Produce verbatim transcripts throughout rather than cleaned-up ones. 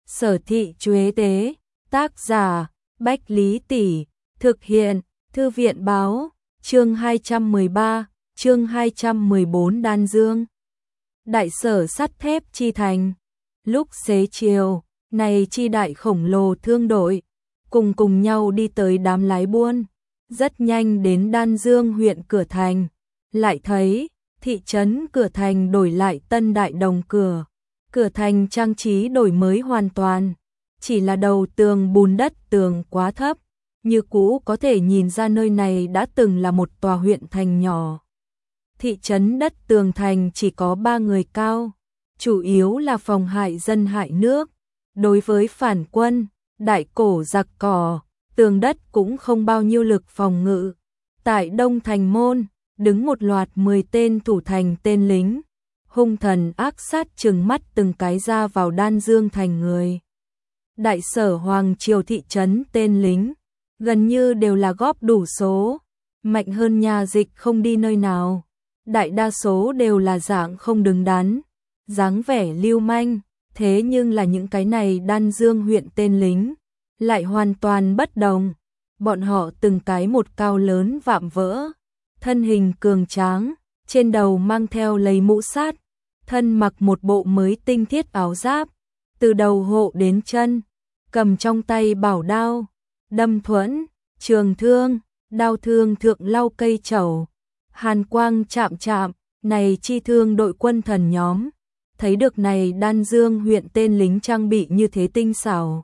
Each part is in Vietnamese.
Sở Thị Chuế Tế, tác giả, Bách Lý Tỷ, thực hiện, Thư viện Báo, chương hai trăm mười ba, chương hai trăm mười bốn Đan Dương. Đại sở sắt thép chi thành, lúc xế chiều, này chi đại khổng lồ thương đội, cùng cùng nhau đi tới đám lái buôn, rất nhanh đến Đan Dương huyện cửa thành, lại thấy, thị trấn cửa thành đổi lại tân đại đồng cửa. Cửa thành trang trí đổi mới hoàn toàn, chỉ là đầu tường bùn đất tường quá thấp, như cũ có thể nhìn ra nơi này đã từng là một tòa huyện thành nhỏ. Thị trấn đất tường thành chỉ có ba người cao, chủ yếu là phòng hại dân hại nước. Đối với phản quân, đại cổ giặc cỏ, tường đất cũng không bao nhiêu lực phòng ngự. Tại Đông Thành Môn, đứng một loạt mười tên thủ thành tên lính. Hung thần ác sát trừng mắt từng cái ra vào Đan Dương thành người. Đại sở hoàng triều thị trấn tên lính, gần như đều là góp đủ số, mạnh hơn nhà dịch không đi nơi nào. Đại đa số đều là dạng không đứng đắn, dáng vẻ lưu manh, thế nhưng là những cái này Đan Dương huyện tên lính, lại hoàn toàn bất đồng. Bọn họ từng cái một cao lớn vạm vỡ, thân hình cường tráng, trên đầu mang theo lấy mũ sát, thân mặc một bộ mới tinh thiết áo giáp, từ đầu hộ đến chân, cầm trong tay bảo đao, đâm thuẫn, trường thương, đao thương thượng lau cây trầu, hàn quang chạm chạm, này chi thương đội quân thần nhóm, thấy được này Đan Dương huyện tên lính trang bị như thế tinh xảo,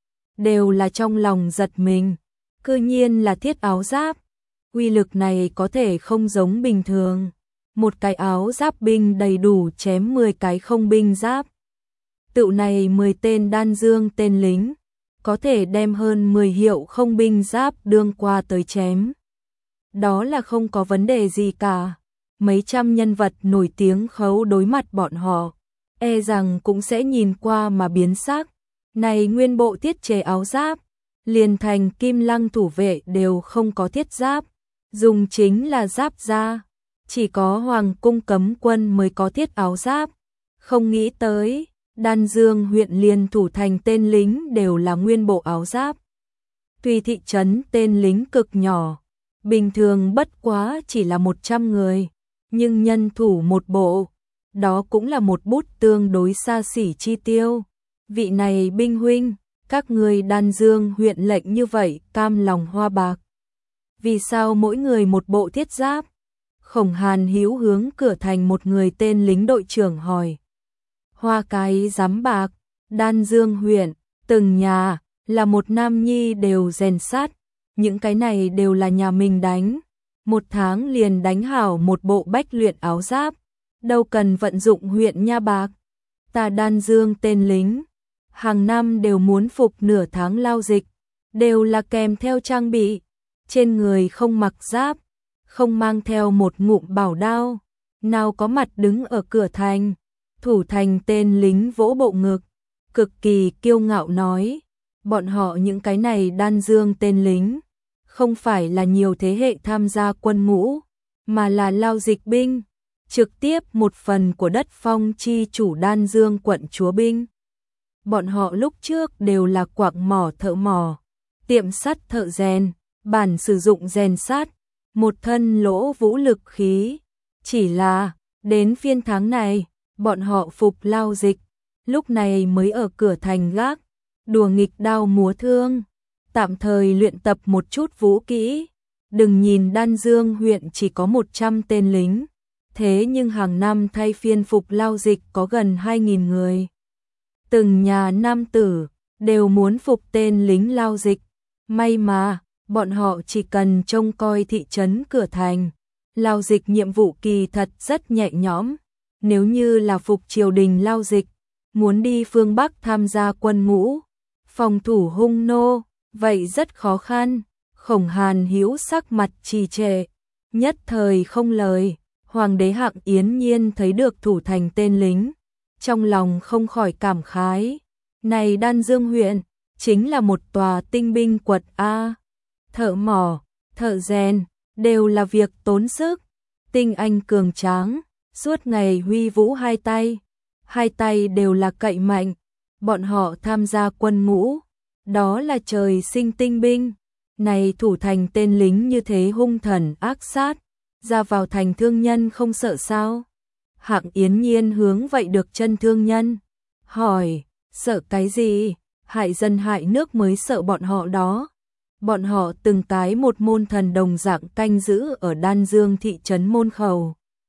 đều là trong lòng giật mình, cư nhiên là thiết áo giáp, uy lực này có thể không giống bình thường. Một cái áo giáp binh đầy đủ chém mười cái không binh giáp. Tựu này mười tên Đan Dương tên lính, có thể đem hơn mười hiệu không binh giáp đương qua tới chém. Đó là không có vấn đề gì cả. Mấy trăm nhân vật nổi tiếng khấu đối mặt bọn họ, e rằng cũng sẽ nhìn qua mà biến sắc. Này nguyên bộ thiết chế áo giáp, liền thành Kim Lăng thủ vệ đều không có thiết giáp, dùng chính là giáp da. Chỉ có Hoàng cung cấm quân mới có thiết áo giáp. Không nghĩ tới, Đan Dương huyện liền thủ thành tên lính đều là nguyên bộ áo giáp. Tuy thị trấn tên lính cực nhỏ, bình thường bất quá chỉ là một trăm người, nhưng nhân thủ một bộ, đó cũng là một bút tương đối xa xỉ chi tiêu. Vị này binh huynh, các người Đan Dương huyện lệnh như vậy cam lòng hoa bạc. Vì sao mỗi người một bộ thiết giáp? Khổng Hàn Hữu hướng cửa thành một người tên lính đội trưởng hỏi. Hoa cái giám bạc, Đan Dương huyện, từng nhà, là một nam nhi đều rèn sát, những cái này đều là nhà mình đánh. Một tháng liền đánh hảo một bộ bách luyện áo giáp, đâu cần vận dụng huyện nha bạc. Ta Đan Dương tên lính, hàng năm đều muốn phục nửa tháng lao dịch, đều là kèm theo trang bị, trên người không mặc giáp, không mang theo một ngụm bảo đao, nào có mặt đứng ở cửa thành. Thủ thành tên lính vỗ bộ ngực, cực kỳ kiêu ngạo nói, bọn họ những cái này Đan Dương tên lính, không phải là nhiều thế hệ tham gia quân ngũ, mà là lao dịch binh, trực tiếp một phần của đất phong chi chủ Đan Dương quận chúa binh. Bọn họ lúc trước đều là quặng mỏ thợ mỏ, tiệm sắt thợ rèn, bản sử dụng rèn sắt, một thân lỗ vũ lực khí. Chỉ là, đến phiên tháng này, bọn họ phục lao dịch, lúc này mới ở cửa thành gác, đùa nghịch đao múa thương, tạm thời luyện tập một chút vũ kỹ. Đừng nhìn Đan Dương huyện chỉ có một trăm tên lính, thế nhưng hàng năm thay phiên phục lao dịch có gần hai nghìn người. Từng nhà nam tử, đều muốn phục tên lính lao dịch, may mà, bọn họ chỉ cần trông coi thị trấn cửa thành. Lao dịch nhiệm vụ kỳ thật rất nhẹ nhõm, nếu như là phục triều đình lao dịch, muốn đi phương Bắc tham gia quân ngũ, phòng thủ hung nô, vậy rất khó khăn. Khổng Hàn Hữu sắc mặt trì trệ, nhất thời không lời. Hoàng đế Hạng Yến Nhiên thấy được thủ thành tên lính, trong lòng không khỏi cảm khái. Này Đan Dương huyện, chính là một tòa tinh binh quật A. Thợ mỏ, thợ rèn, đều là việc tốn sức. Tinh anh cường tráng, suốt ngày huy vũ hai tay, hai tay đều là cậy mạnh, bọn họ tham gia quân ngũ, đó là trời sinh tinh binh. Này thủ thành tên lính như thế hung thần ác sát, ra vào thành thương nhân không sợ sao? Hạng Yến Nhiên hướng vậy được chân thương nhân, hỏi, sợ cái gì? Hại dân hại nước mới sợ bọn họ đó. Bọn họ từng cái một môn thần đồng dạng canh giữ ở Đan Dương thị trấn môn khẩu.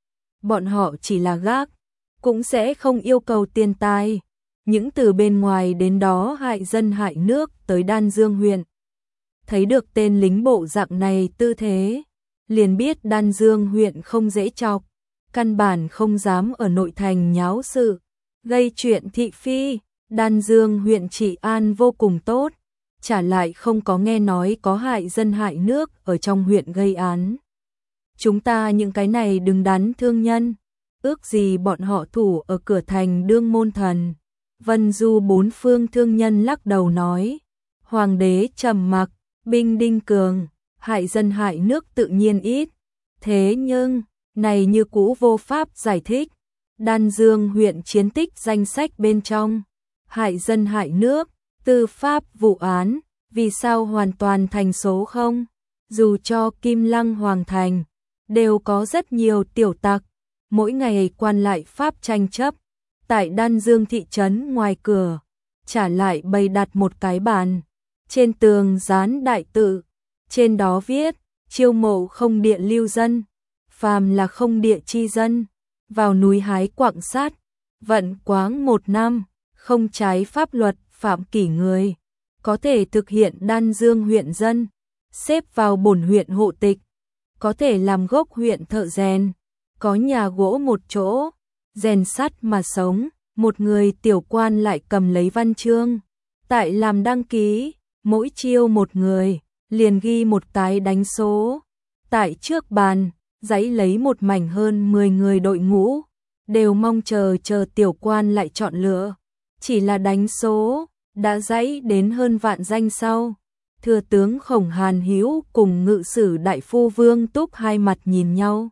Bọn họ chỉ là gác, cũng sẽ không yêu cầu tiền tài. Những từ bên ngoài đến đó hại dân hại nước tới Đan Dương huyện. Thấy được tên lính bộ dạng này tư thế, liền biết Đan Dương huyện không dễ chọc, căn bản không dám ở nội thành nháo sự, gây chuyện thị phi. Đan Dương huyện trị an vô cùng tốt, trả lại không có nghe nói có hại dân hại nước ở trong huyện gây án. Chúng ta những cái này đừng đắn thương nhân, ước gì bọn họ thủ ở cửa thành đương môn thần. Vân Du bốn phương thương nhân lắc đầu nói, hoàng đế trầm mặc, binh đinh cường, hại dân hại nước tự nhiên ít. Thế nhưng, này như cũ vô pháp giải thích. Đan Dương huyện chiến tích danh sách bên trong, hại dân hại nước, tư pháp vụ án, vì sao hoàn toàn thành số không? Dù cho Kim Lăng Hoàng Thành, đều có rất nhiều tiểu tặc, mỗi ngày quan lại pháp tranh chấp. Tại Đan Dương thị trấn ngoài cửa, trả lại bày đặt một cái bàn, trên tường dán đại tự, trên đó viết, chiêu mộ không địa lưu dân, phàm là không địa chi dân, vào núi hái quặng sắt, vận quáng một năm, không trái pháp luật, phạm kỷ người, có thể thực hiện Đan Dương huyện dân, xếp vào bổn huyện hộ tịch, có thể làm gốc huyện thợ rèn, có nhà gỗ một chỗ, rèn sắt mà sống. Một người tiểu quan lại cầm lấy văn chương, tại làm đăng ký, mỗi chiêu một người, liền ghi một cái đánh số. Tại trước bàn, dãy lấy một mảnh hơn mười người đội ngũ, đều mong chờ chờ tiểu quan lại chọn lựa. Chỉ là đánh số, đã dãy đến hơn vạn danh sau. Thừa tướng Khổng Hàn Hữu cùng ngự sử đại phu Vương Túc hai mặt nhìn nhau.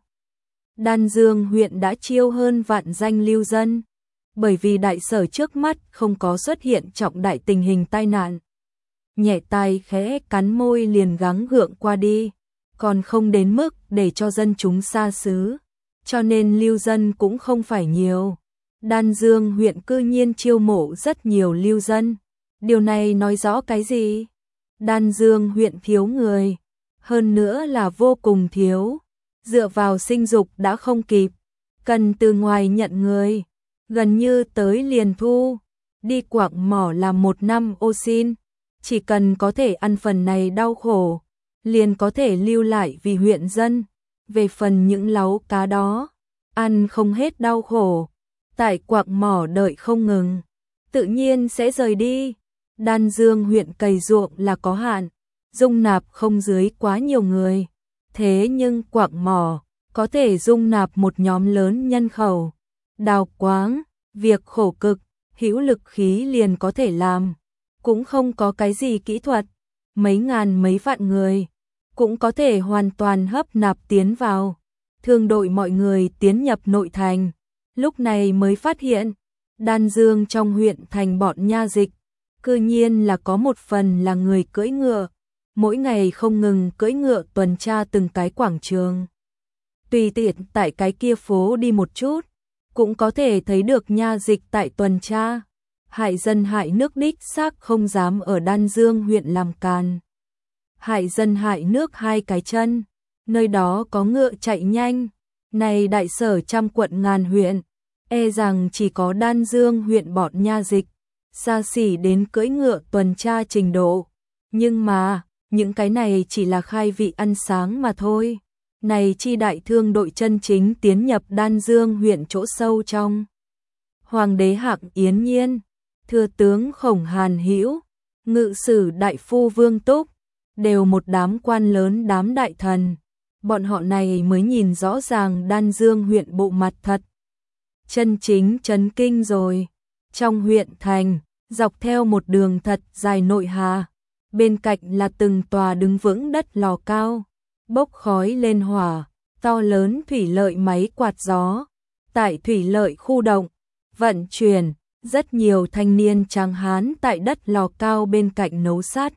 Đan Dương huyện đã chiêu hơn vạn danh lưu dân. Bởi vì đại sở trước mắt không có xuất hiện trọng đại tình hình tai nạn. Nhẹ tay khẽ cắn môi liền gắng gượng qua đi, còn không đến mức để cho dân chúng xa xứ, cho nên lưu dân cũng không phải nhiều. Đan Dương huyện cư nhiên chiêu mộ rất nhiều lưu dân. Điều này nói rõ cái gì? Đan Dương huyện thiếu người, hơn nữa là vô cùng thiếu. Dựa vào sinh dục đã không kịp, cần từ ngoài nhận người. Gần như tới liền thu, đi quặng mỏ làm một năm ô xin, chỉ cần có thể ăn phần này đau khổ, liền có thể lưu lại vì huyện dân. Về phần những láu cá đó, ăn không hết đau khổ, tại quặng mỏ đợi không ngừng, tự nhiên sẽ rời đi. Đan Dương huyện cày ruộng là có hạn, dung nạp không dưới quá nhiều người, thế nhưng quặng mỏ có thể dung nạp một nhóm lớn nhân khẩu. Đào quáng, việc khổ cực, hữu lực khí liền có thể làm, cũng không có cái gì kỹ thuật, mấy ngàn mấy vạn người, cũng có thể hoàn toàn hấp nạp tiến vào. Thương đội mọi người tiến nhập nội thành, lúc này mới phát hiện, Đan Dương trong huyện thành bọn nha dịch, cư nhiên là có một phần là người cưỡi ngựa, mỗi ngày không ngừng cưỡi ngựa tuần tra từng cái quảng trường. Tùy tiện tại cái kia phố đi một chút, cũng có thể thấy được nha dịch tại tuần tra. Hại dân hại nước đích xác không dám ở Đan Dương huyện làm càn. Hại dân hại nước hai cái chân, nơi đó có ngựa chạy nhanh. Này đại sở trăm quận ngàn huyện, e rằng chỉ có Đan Dương huyện bọn nha dịch, xa xỉ đến cưỡi ngựa tuần tra trình độ. Nhưng mà, những cái này chỉ là khai vị ăn sáng mà thôi. Này chi đại thương đội chân chính tiến nhập Đan Dương huyện chỗ sâu trong. Hoàng đế Hạng Yến Nhiên, thừa tướng Khổng Hàn Hữu, ngự sử đại phu Vương Túc, đều một đám quan lớn đám đại thần. Bọn họ này mới nhìn rõ ràng Đan Dương huyện bộ mặt thật. Chân chính chấn kinh rồi. Trong huyện thành, dọc theo một đường thật dài nội hà, bên cạnh là từng tòa đứng vững đất lò cao, bốc khói lên hỏa, to lớn thủy lợi máy quạt gió, tại thủy lợi khu động, vận chuyển, Rất nhiều thanh niên tráng hán tại đất lò cao bên cạnh nấu sắt.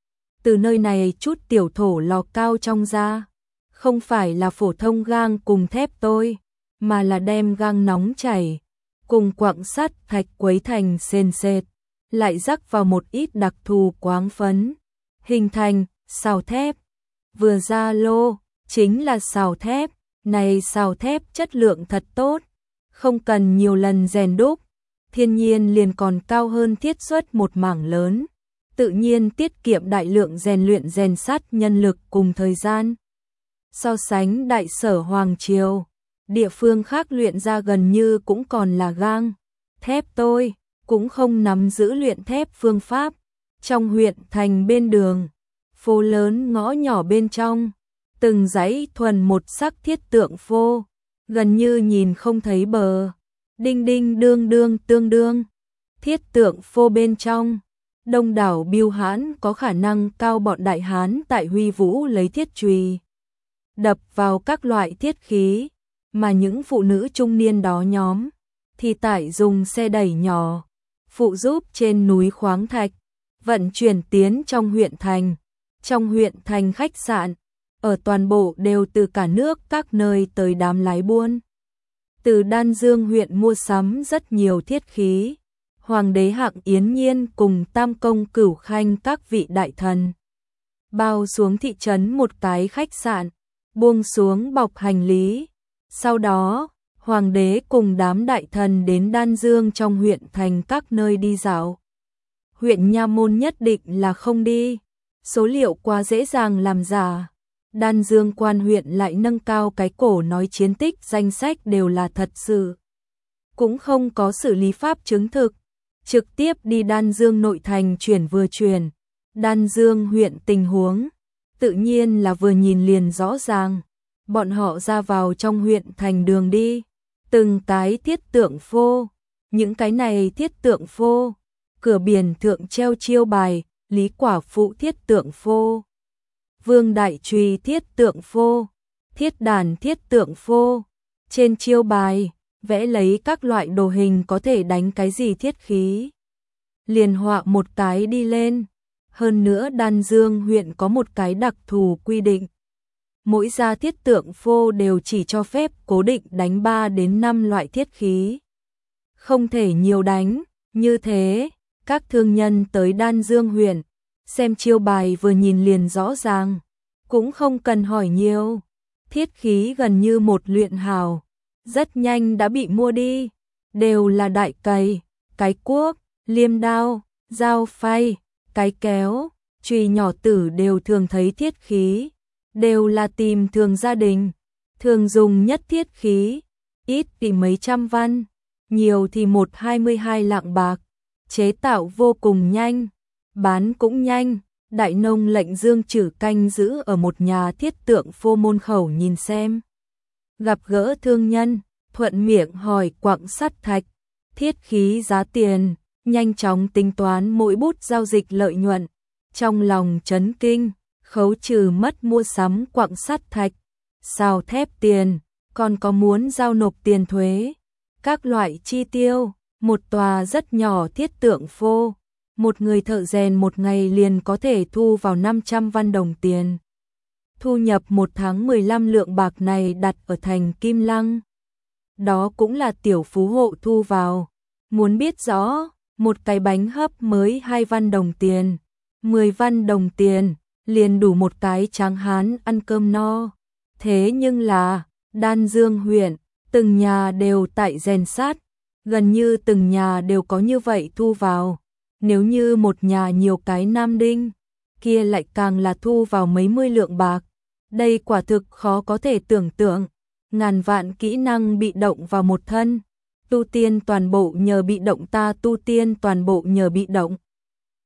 Từ nơi này chút tiểu thổ lò cao trong ra, không phải là phổ thông gang cùng thép tôi, mà là đem gang nóng chảy, cùng quặng sắt thạch quấy thành sền sệt, lại rắc vào một ít đặc thù quáng phấn, hình thành xào thép. Vừa ra lô, chính là xào thép, này xào thép chất lượng thật tốt, không cần nhiều lần rèn đúc, thiên nhiên liền còn cao hơn thiết suất một mảng lớn, tự nhiên tiết kiệm đại lượng rèn luyện rèn sắt nhân lực cùng thời gian. So sánh Đại Sở Hoàng Triều, địa phương khác luyện ra gần như cũng còn là gang, thép tôi, cũng không nắm giữ luyện thép phương pháp. Trong huyện thành bên đường, phố lớn ngõ nhỏ bên trong, từng dãy thuần một sắc thiết tượng phô, gần như nhìn không thấy bờ. Đinh đinh đương đương tương đương, thiết tượng phô bên trong, đông đảo biêu hãn có khả năng cao bọn đại hán tại huy vũ lấy thiết chùy đập vào các loại thiết khí, mà những phụ nữ trung niên đó nhóm thì tại dùng xe đẩy nhỏ phụ giúp trên núi khoáng thạch vận chuyển tiến trong huyện thành. Trong huyện thành khách sạn ở toàn bộ đều từ cả nước các nơi tới đám lái buôn. Từ Đan Dương huyện mua sắm rất nhiều thiết khí, Hoàng đế Hạng Yến Nhiên cùng Tam Công Cửu Khanh các vị đại thần bao xuống thị trấn một cái khách sạn, buông xuống bọc hành lý. Sau đó, Hoàng đế cùng đám đại thần đến Đan Dương trong huyện thành các nơi đi dạo. Huyện Nha Môn nhất định là không đi, số liệu quá dễ dàng làm giả. Đan Dương quan huyện lại nâng cao cái cổ nói chiến tích danh sách đều là thật sự, cũng không có xử lý pháp chứng thực, trực tiếp đi Đan Dương nội thành chuyển vừa chuyển. Đan Dương huyện tình huống, tự nhiên là vừa nhìn liền rõ ràng. Bọn họ ra vào trong huyện thành đường đi, từng cái thiết tượng phô, những cái này thiết tượng phô, cửa biển thượng treo chiêu bài, Lý Quả Phụ thiết tượng phô, Vương Đại Trùy thiết tượng phô, Thiết Đàn thiết tượng phô, trên chiêu bài vẽ lấy các loại đồ hình có thể đánh cái gì thiết khí, liền họa một cái đi lên. Hơn nữa Đan Dương huyện có một cái đặc thù quy định, mỗi gia thiết tượng phô đều chỉ cho phép cố định đánh ba đến năm loại thiết khí, không thể nhiều đánh. Như thế, các thương nhân tới Đan Dương huyện, xem chiêu bài vừa nhìn liền rõ ràng, cũng không cần hỏi nhiều. Thiết khí gần như một luyện hào, rất nhanh đã bị mua đi, đều là đại cày, cái cuốc, liêm đao, dao phay, cái kéo, chùy nhỏ tử đều thường thấy thiết khí, đều là tìm thường gia đình, thường dùng nhất thiết khí, ít thì mấy trăm văn, nhiều thì một hai mươi hai lạng bạc, chế tạo vô cùng nhanh, bán cũng nhanh. Đại nông lệnh Dương Trử canh giữ ở một nhà thiết tượng phô môn khẩu nhìn xem. Gặp gỡ thương nhân, thuận miệng hỏi quặng sắt thạch, thiết khí giá tiền, nhanh chóng tính toán mỗi bút giao dịch lợi nhuận. Trong lòng chấn kinh, khấu trừ mất mua sắm quặng sắt thạch, xào thép tiền, còn có muốn giao nộp tiền thuế, các loại chi tiêu. Một tòa rất nhỏ thiết tượng phô, một người thợ rèn một ngày liền có thể thu vào năm trăm văn đồng tiền. Thu nhập một tháng mười lăm lượng bạc này đặt ở thành Kim Lăng, đó cũng là tiểu phú hộ thu vào. Muốn biết rõ, một cái bánh hấp mới hai văn đồng tiền, mười văn đồng tiền, liền đủ một cái tráng hán ăn cơm no. Thế nhưng là, Đan Dương huyện, từng nhà đều tại rèn sắt, gần như từng nhà đều có như vậy thu vào. Nếu như một nhà nhiều cái nam đinh, kia lại càng là thu vào mấy mươi lượng bạc. Đây quả thực khó có thể tưởng tượng, ngàn vạn kỹ năng bị động vào một thân, tu tiên toàn bộ nhờ bị động ta tu tiên toàn bộ nhờ bị động.